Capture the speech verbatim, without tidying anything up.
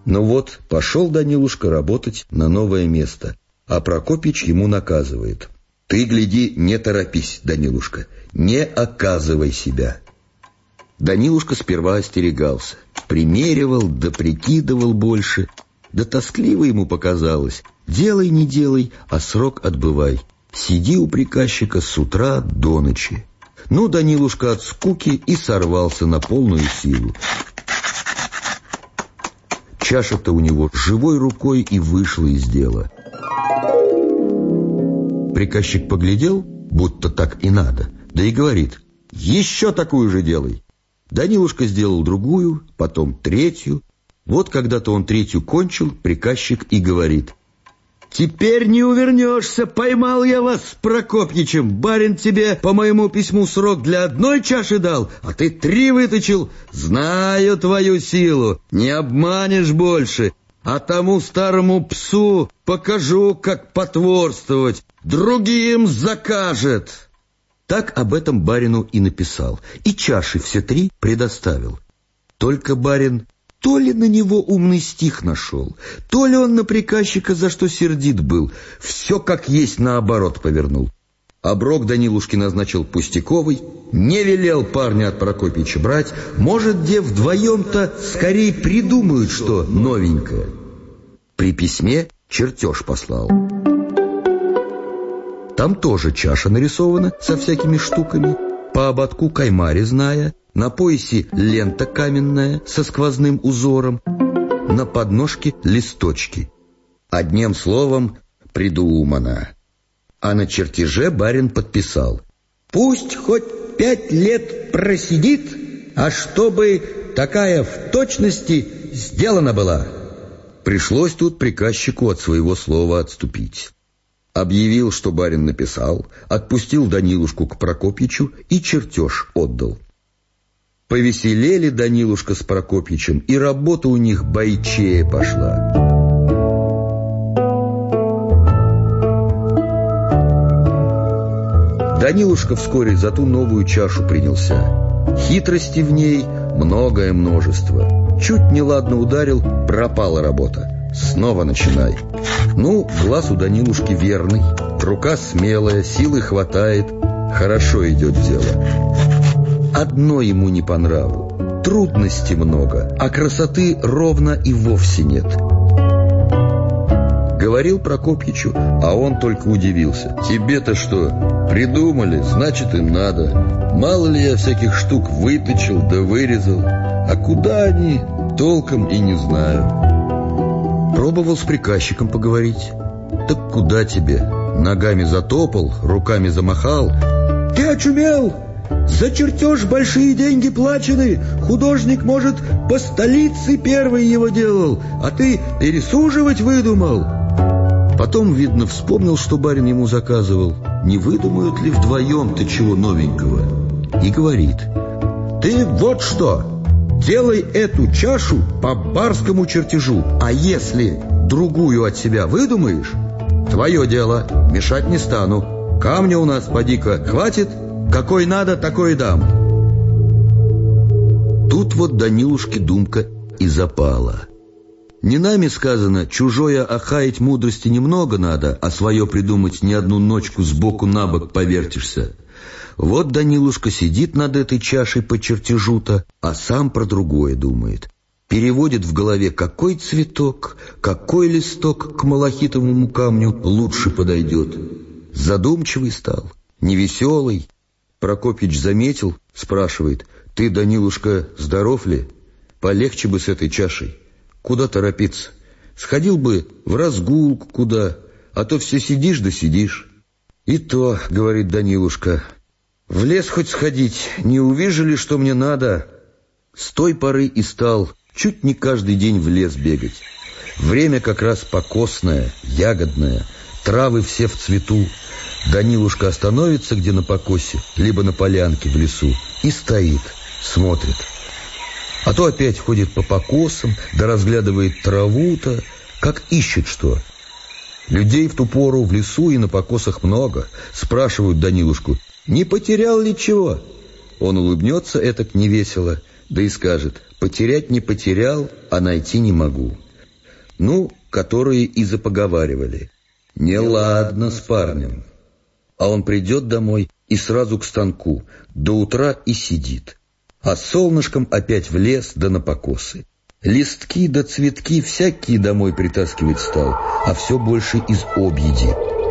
Ну вот, пошел Данилушка работать на новое место, а Прокопьич ему наказывает: «Ты, гляди, не торопись, Данилушка, не оказывай себя». Данилушка сперва остерегался, примеривал да прикидывал больше, да тоскливо ему показалось. Делай, не делай, а срок отбывай. Сиди у приказчика с утра до ночи. Ну, Данилушка от скуки и сорвался на полную силу. Чаша-то у него живой рукой и вышла из дела. Приказчик поглядел, будто так и надо, да и говорит: «Еще такую же делай». Данилушка сделал другую, потом третью. Вот когда-то он третью кончил, приказчик и говорит: «Теперь не увернешься, поймал я вас с Прокопьичем. Барин тебе по моему письму срок для одной чаши дал, а ты три выточил. Знаю твою силу, не обманешь больше. А тому старому псу покажу, как потворствовать, другим закажет». Так об этом барину и написал, и чаши все три предоставил. Только барин то ли на него умный стих нашел, то ли он на приказчика за что сердит был, все как есть наоборот повернул. Оброк Данилушке назначил пустяковый, не велел парня от Прокопьича брать, может, где вдвоем-то скорее придумают что новенькое. При письме чертеж послал. Там тоже чаша нарисована со всякими штуками, по ободку кайма резная, на поясе лента каменная со сквозным узором, на подножке листочки. Одним словом, придумано. А на чертеже барин подписал: «Пусть хоть пять лет просидит, а чтобы такая в точности сделана была». Пришлось тут приказчику от своего слова отступить. Объявил, что барин написал, отпустил Данилушку к Прокопьичу и чертеж отдал. Повеселели Данилушка с Прокопьичем, и работа у них бойчее пошла. Данилушка вскоре за ту новую чашу принялся. Хитрости в ней многое множество. Чуть неладно ударил, пропала работа. Снова начинай. Ну, глаз у Данилушки верный, рука смелая, силы хватает, хорошо идет дело. Одно ему не по нраву: трудностей много, а красоты ровно и вовсе нет. Говорил Прокопьичу, а он только удивился: «Тебе-то что, придумали, значит, им надо. Мало ли я всяких штук выточил да вырезал, а куда они, толком и не знаю». Пробовал с приказчиком поговорить. Так куда тебе? Ногами затопал, руками замахал. «Ты очумел? За чертеж большие деньги плачены. Художник, может, по столице первый его делал, а ты пересуживать выдумал». Потом, видно, вспомнил, что барин ему заказывал. Не выдумают ли вдвоем-то чего новенького? И говорит: «Ты вот что, делай эту чашу по барскому чертежу, а если другую от себя выдумаешь, твое дело, мешать не стану. Камня у нас, поди-ка, хватит, какой надо, такой дам». Тут вот Данилушке думка и запала. Не нами сказано: чужое охаять мудрости немного надо, а свое придумать не одну ночку сбоку на бок повертишься. Вот Данилушка сидит над этой чашей по чертежу-то, а сам про другое думает. Переводит в голове, какой цветок, какой листок к малахитовому камню лучше подойдет. Задумчивый стал, невеселый. Прокопьич заметил, спрашивает: «Ты, Данилушка, здоров ли? Полегче бы с этой чашей. Куда торопиться? Сходил бы в разгулку куда, а то все сидишь да сидишь». «И то, — говорит Данилушка, — в лес хоть сходить, не увижу ли, что мне надо». С той поры и стал чуть не каждый день в лес бегать. Время как раз покосное, ягодное, травы все в цвету. Данилушка остановится где на покосе, либо на полянке в лесу, и стоит, смотрит. А то опять ходит по покосам, да разглядывает траву-то, как ищет что. Людей в ту пору в лесу и на покосах много. Спрашивают Данилушку: «Не потерял ли чего?» Он улыбнется этак невесело, да и скажет: «Потерять не потерял, а найти не могу». Ну, которые и запоговаривали. Неладно с парнем. А он придет домой и сразу к станку, до утра и сидит. А солнышком опять в лес да на покосы. Листки да цветки всякие домой притаскивать стал, а все больше из объеди.